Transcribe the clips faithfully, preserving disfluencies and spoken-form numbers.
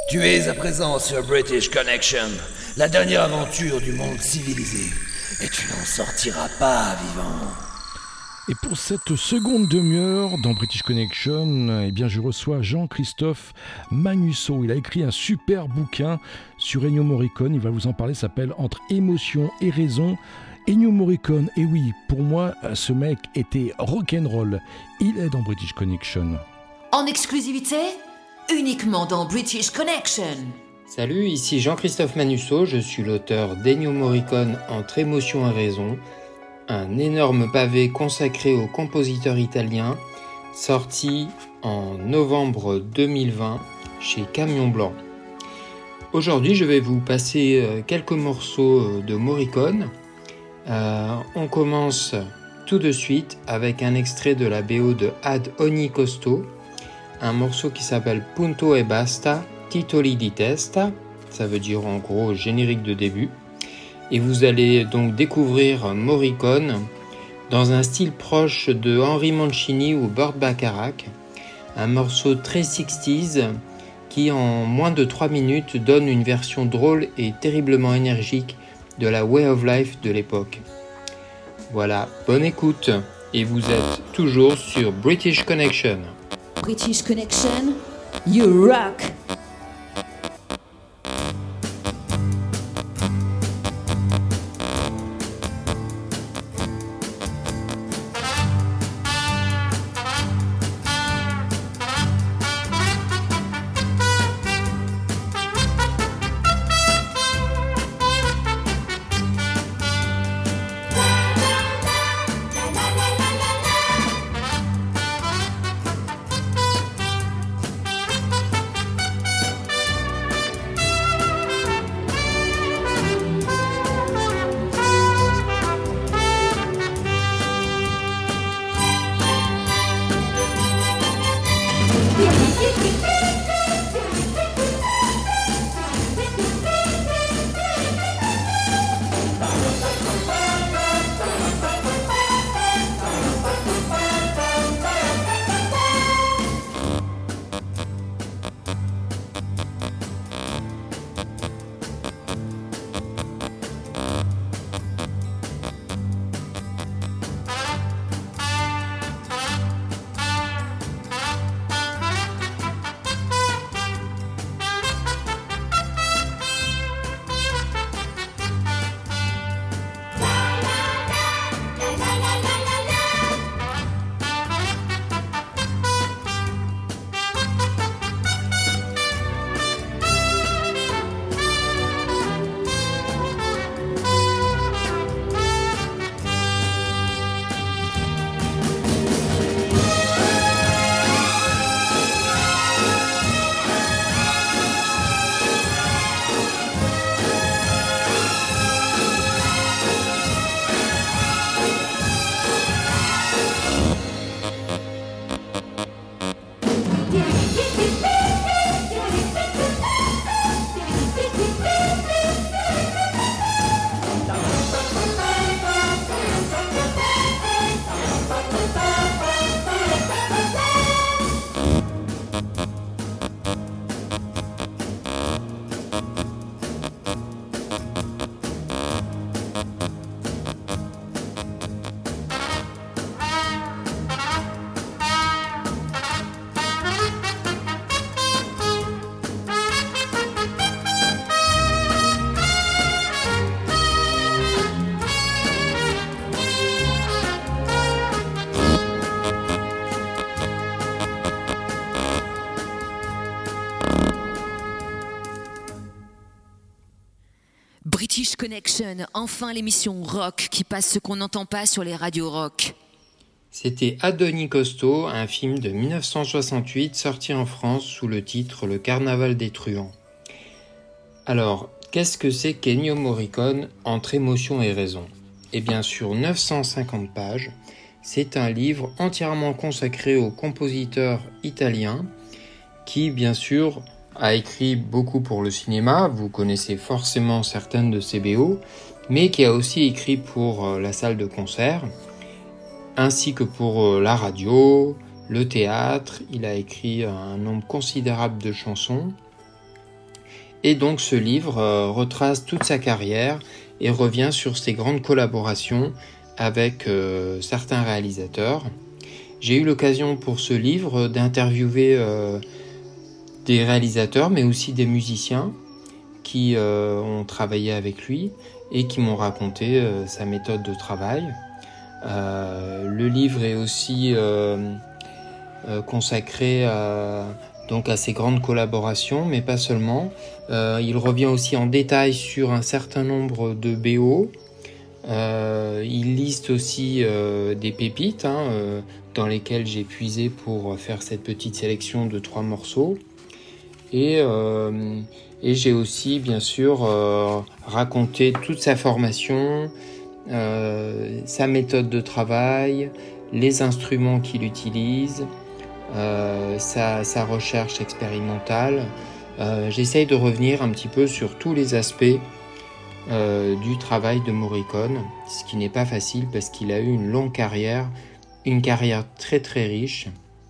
Tu es à présent sur British Connection, la dernière aventure du monde civilisé. Et tu n'en sortiras pas vivant. Et pour cette seconde demi-heure dans British Connection, eh bien je reçois Jean-Christophe Manusseau. Il a écrit un super bouquin sur Ennio Morricone. Il va vous en parler, ça s'appelle Entre émotion et raison. Ennio Morricone, et oui, pour moi, ce mec était rock'n'roll. Il est dans British Connection. En exclusivité, uniquement dans British Connection. Salut, ici Jean-Christophe Manusseau, je suis l'auteur d'Ennio Morricone Entre émotion et raison, un énorme pavé consacré au compositeur italien, sorti en novembre deux mille vingt chez Camion Blanc. Aujourd'hui, je vais vous passer quelques morceaux de Morricone. Euh, on commence tout de suite avec un extrait de la B O de Ad ogni costo, un morceau qui s'appelle Punto e basta, titoli di testa, ça veut dire en gros générique de début. Et vous allez donc découvrir Morricone dans un style proche de Henry Mancini ou Burt Bacharach, un morceau très sixties qui en moins de trois minutes donne une version drôle et terriblement énergique de la Way of Life de l'époque. Voilà, bonne écoute, et vous êtes toujours sur British Connection. British Connection, you rock! British Connection, enfin l'émission rock qui passe ce qu'on n'entend pas sur les radios rock. C'était Ad ogni costo, un film de dix-neuf cent soixante-huit sorti en France sous le titre Le Carnaval des truands. Alors, qu'est-ce que c'est qu'Ennio Morricone Entre émotion et raison ? Eh bien, sur neuf cent cinquante pages, c'est un livre entièrement consacré au compositeur italien qui, bien sûr, a écrit beaucoup pour le cinéma, vous connaissez forcément certaines de ses B O, mais qui a aussi écrit pour la salle de concert, ainsi que pour la radio, le théâtre. Il a écrit un nombre considérable de chansons. Et donc ce livre euh, retrace toute sa carrière et revient sur ses grandes collaborations avec euh, certains réalisateurs. J'ai eu l'occasion pour ce livre d'interviewer euh, des réalisateurs, mais aussi des musiciens qui euh, ont travaillé avec lui et qui m'ont raconté euh, sa méthode de travail. Euh, le livre est aussi euh, euh, consacré à, donc à ses grandes collaborations, mais pas seulement. Euh, il revient aussi en détail sur un certain nombre de B O. Euh, il liste aussi euh, des pépites hein, euh, dans lesquelles j'ai puisé pour faire cette petite sélection de trois morceaux. Et, euh, et j'ai aussi bien sûr euh, raconté toute sa formation, euh, sa méthode de travail, les instruments qu'il utilise, euh, sa, sa recherche expérimentale. Euh, j'essaye de revenir un petit peu sur tous les aspects euh, du travail de Morricone, ce qui n'est pas facile parce qu'il a eu une longue carrière, une carrière très très riche,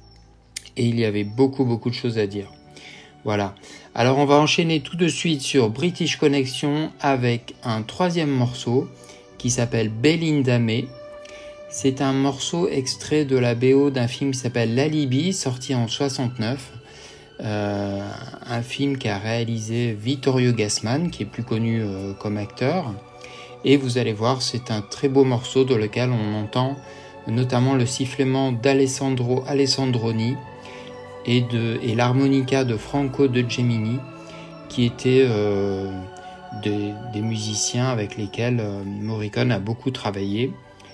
et il y avait beaucoup beaucoup de choses à dire. Voilà. Alors on va enchaîner tout de suite sur British Connection avec un troisième morceau qui s'appelle Belinda May. C'est un morceau extrait de la B O d'un film qui s'appelle L'Alibi, sorti en soixante-neuf. Euh, un film qu'a réalisé Vittorio Gassman, qui est plus connu euh, comme acteur. Et vous allez voir, c'est un très beau morceau dans lequel on entend notamment le sifflement d'Alessandro Alessandroni et, de, et l'harmonica de Franco de Gemini, qui étaient euh, des, des musiciens avec lesquels euh, Morricone a beaucoup travaillé.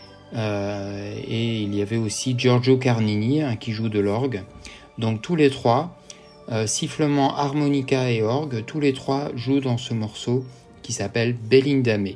Euh, et il y avait aussi Giorgio Carnini hein, qui joue de l'orgue. Donc tous les trois, euh, sifflement, harmonica et orgue, tous les trois jouent dans ce morceau qui s'appelle Belinda May.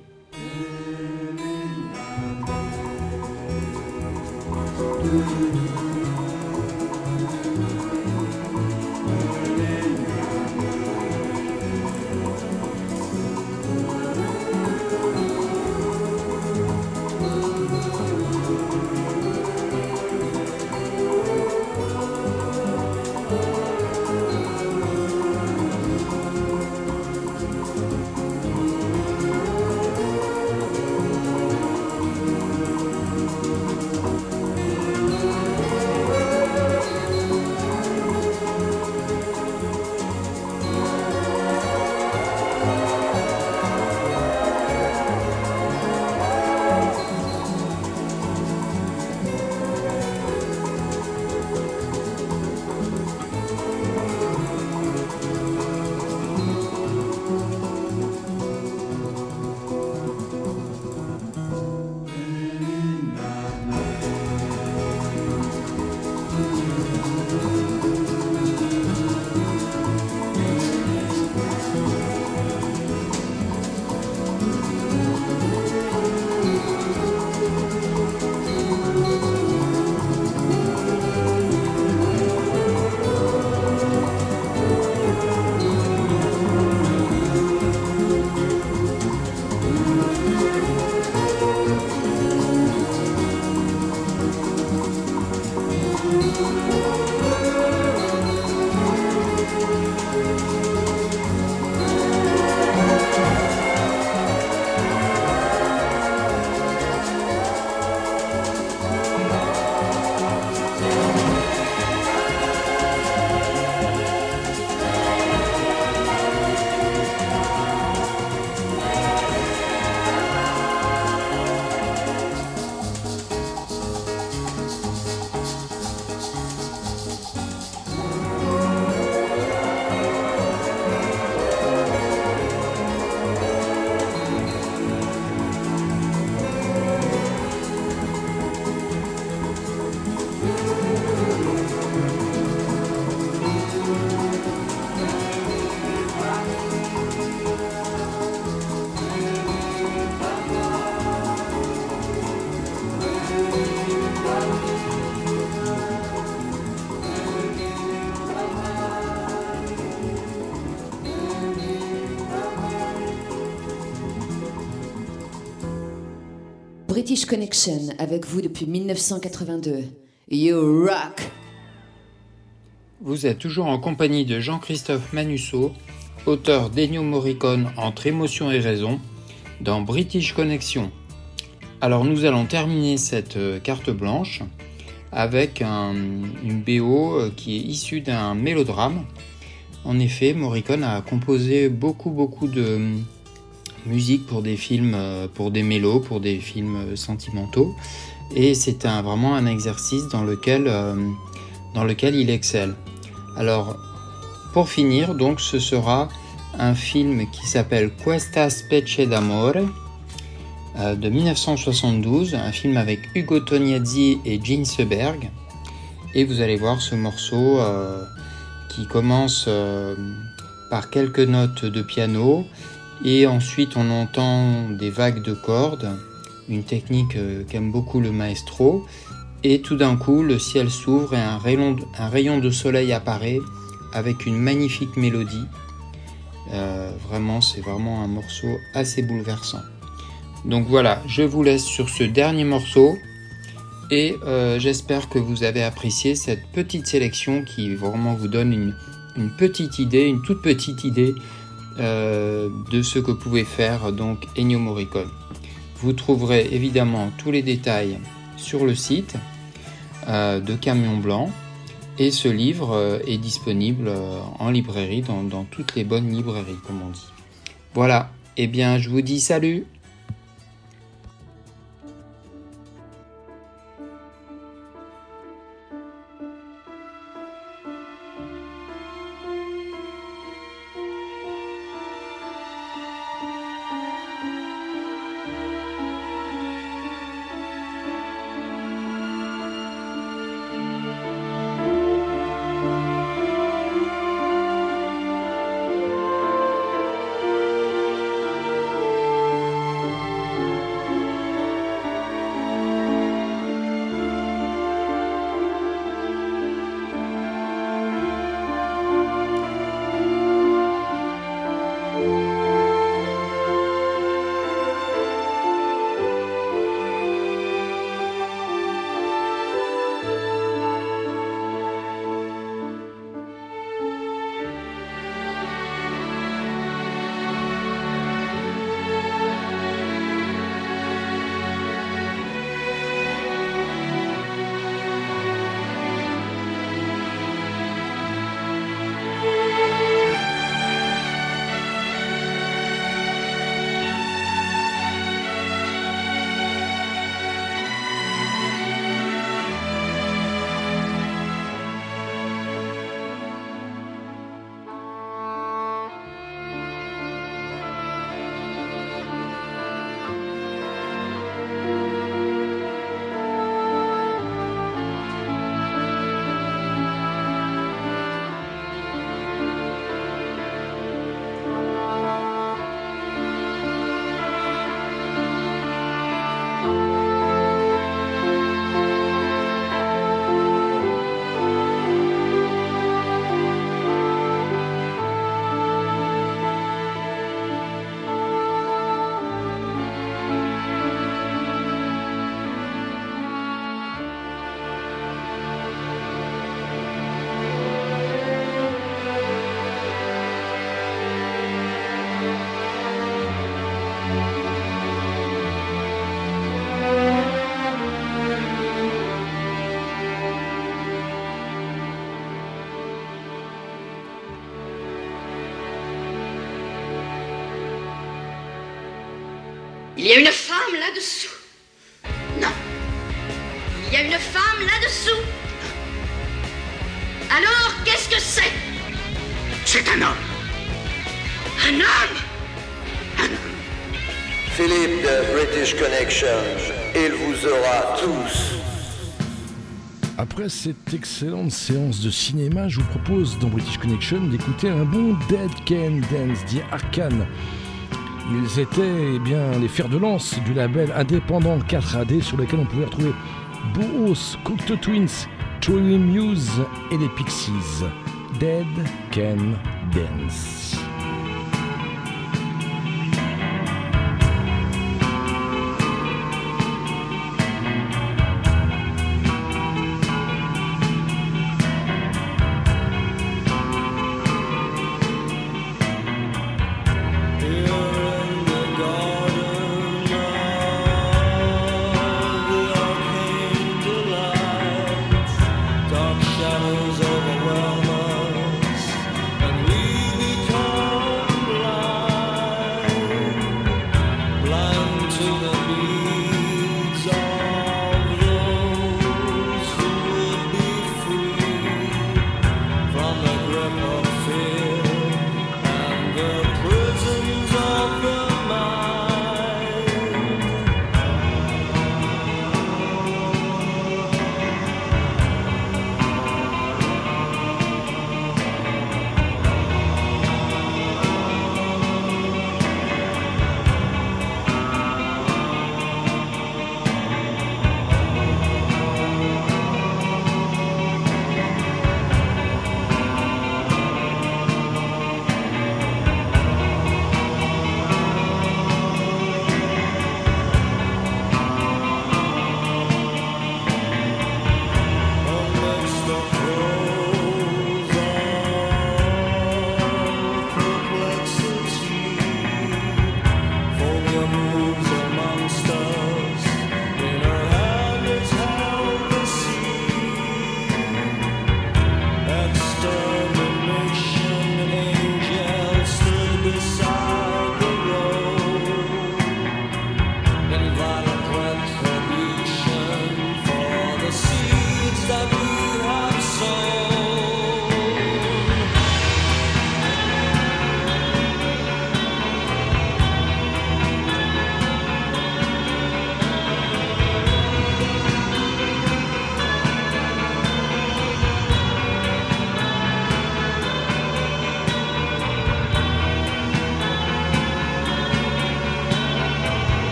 British Connection avec vous depuis dix-neuf cent quatre-vingt-deux. You rock! Vous êtes toujours en compagnie de Jean-Christophe Manusseau auteur d'Ennio Morricone entre émotion et raison, dans British Connection. Alors nous allons terminer cette carte blanche avec un, une B O qui est issue d'un mélodrame. En effet, Morricone a composé beaucoup beaucoup de musique pour des films, pour des mélos, pour des films sentimentaux, et c'est un, vraiment un exercice dans lequel, dans lequel il excelle. Alors, pour finir, donc, ce sera un film qui s'appelle Questa specie d'amore euh, de dix-neuf cent soixante-douze, un film avec Ugo Tognazzi et Gene Seberg. Et vous allez voir ce morceau euh, qui commence euh, par quelques notes de piano et ensuite on entend des vagues de cordes, une technique euh, qu'aime beaucoup le maestro. Et tout d'un coup, le ciel s'ouvre et un rayon, un rayon de soleil apparaît avec une magnifique mélodie. Euh, vraiment, c'est vraiment un morceau assez bouleversant. Donc voilà, je vous laisse sur ce dernier morceau et euh, j'espère que vous avez apprécié cette petite sélection qui vraiment vous donne une, une petite idée, une toute petite idée euh, de ce que pouvait faire donc Ennio Morricone. Vous trouverez évidemment tous les détails sur le site euh, de Camion Blanc. Et ce livre euh, est disponible euh, en librairie, dans, dans toutes les bonnes librairies, comme on dit. Voilà, et eh bien je vous dis salut! Il y a une femme là-dessous. Non. Il y a une femme là-dessous. Alors, qu'est-ce que c'est? C'est un homme. Un homme. Un homme. Philippe de British Connection, il vous aura tous. Après cette excellente séance de cinéma, je vous propose dans British Connection d'écouter un bon Dead Can Dance d'Arkane. Ils étaient eh bien, les fers de lance du label indépendant quatre A D sur lequel on pouvait retrouver Boos, Cocteau Twins, Troy Muse et les Pixies. Dead Can Dance.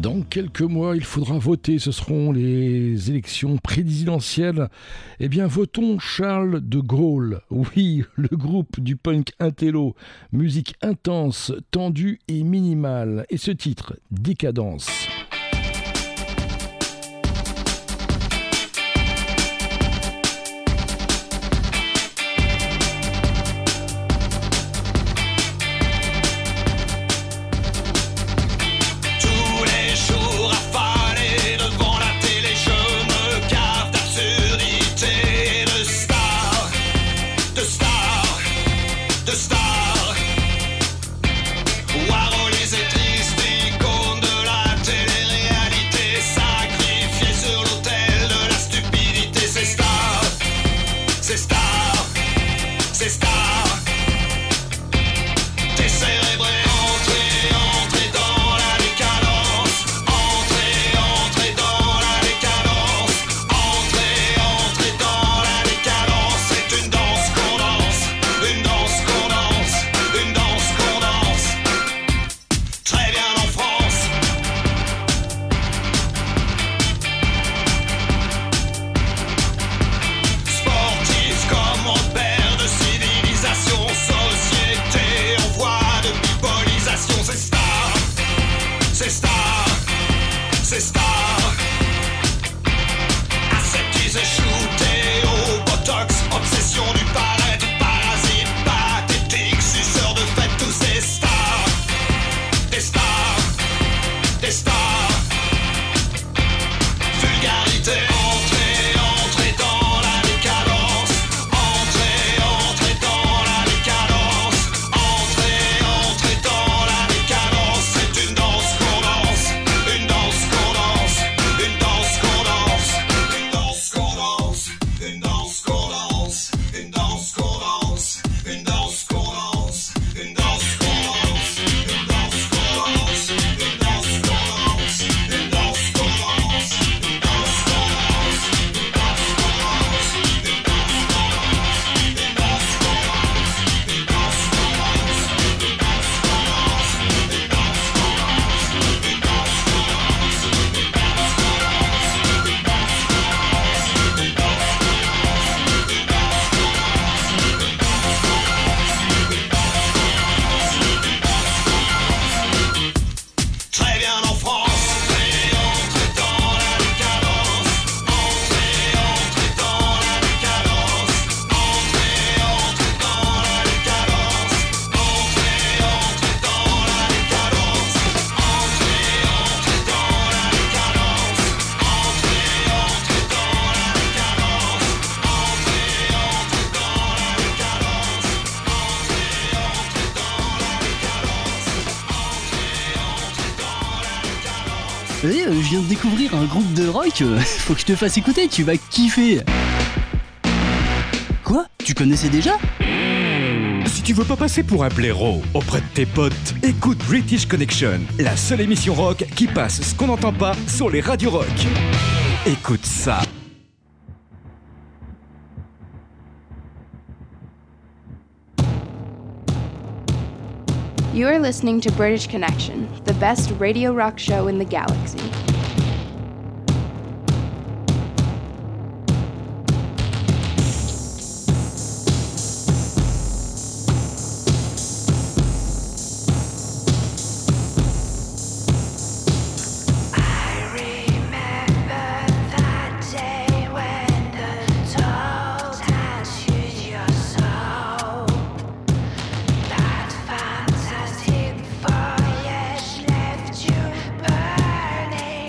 Dans quelques mois, il faudra voter. Ce seront les élections présidentielles. Eh bien, votons Charles de Gaulle. Oui, le groupe du punk intello. Musique intense, tendue et minimale. Et ce titre, Décadence. Eh, je viens de découvrir un groupe de rock, faut que je te fasse écouter, tu vas kiffer. Quoi? Tu connaissais déjà? Si tu veux pas passer pour un blaireau auprès de tes potes, écoute British Connection, la seule émission rock qui passe ce qu'on n'entend pas sur les radios rock. Écoute ça. You are listening to British Connection, the best radio rock show in the galaxy. Fantastic voyage left you burning.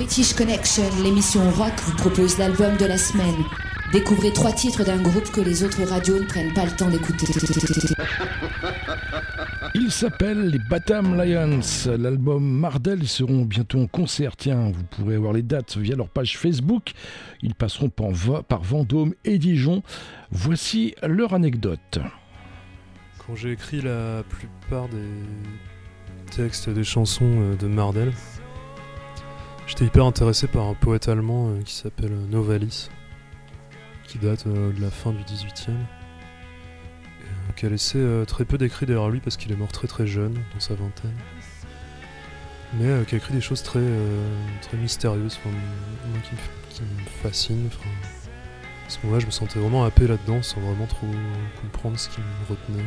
British Connection, l'émission rock vous propose l'album de la semaine. Découvrez trois titres d'un groupe que les autres radios ne prennent pas le temps d'écouter. Ils s'appellent les Batham Lions. L'album Mardel, ils seront bientôt en concert. Tiens, vous pourrez avoir les dates via leur page Facebook. Ils passeront par, par Vendôme et Dijon. Voici leur anecdote. Quand j'ai écrit la plupart des textes des chansons de Mardel, j'étais hyper intéressé par un poète allemand qui s'appelle Novalis, qui date de la fin du dix-huitième, et qui a laissé très peu d'écrits derrière lui parce qu'il est mort très très jeune, dans sa vingtaine, mais qui a écrit des choses très, très mystérieuses, enfin, moi, qui, me, qui me fascinent. Enfin, à ce moment-là, je me sentais vraiment happé là-dedans sans vraiment trop comprendre ce qui me retenait.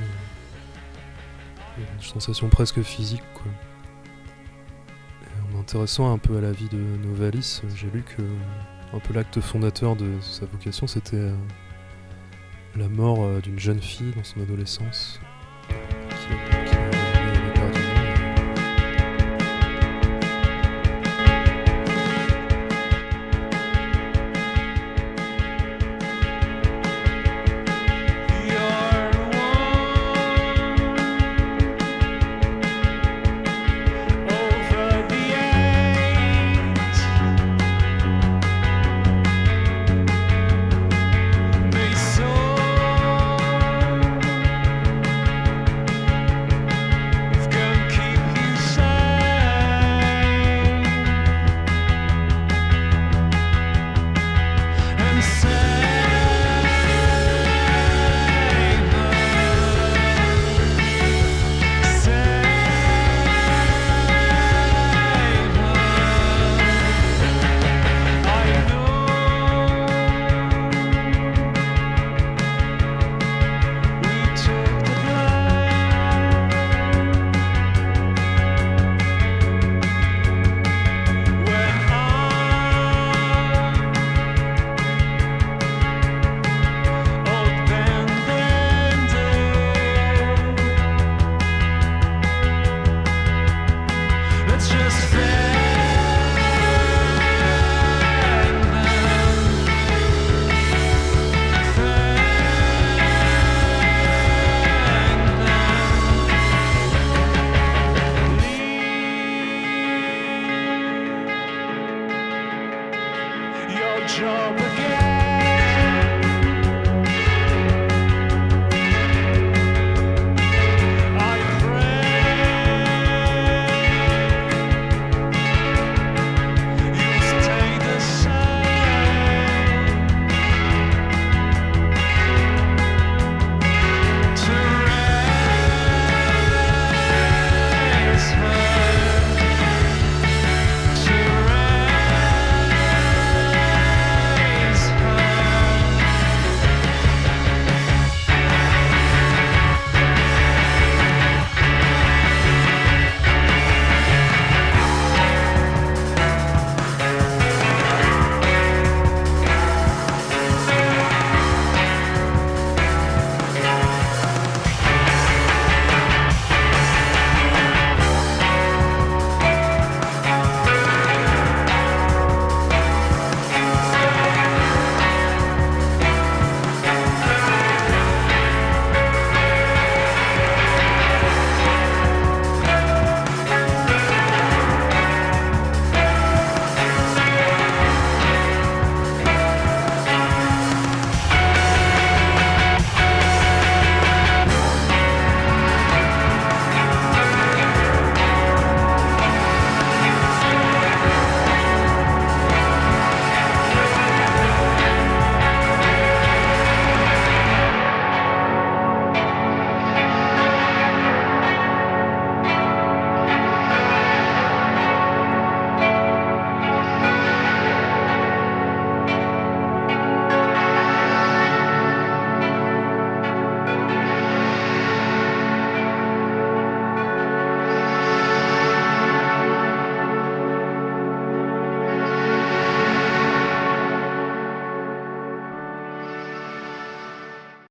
Une sensation presque physique, quoi. Et en m'intéressant un peu à la vie de Novalis, j'ai lu que un peu l'acte fondateur de sa vocation, c'était euh, la mort euh, d'une jeune fille dans son adolescence qui, qui avait perdu. Job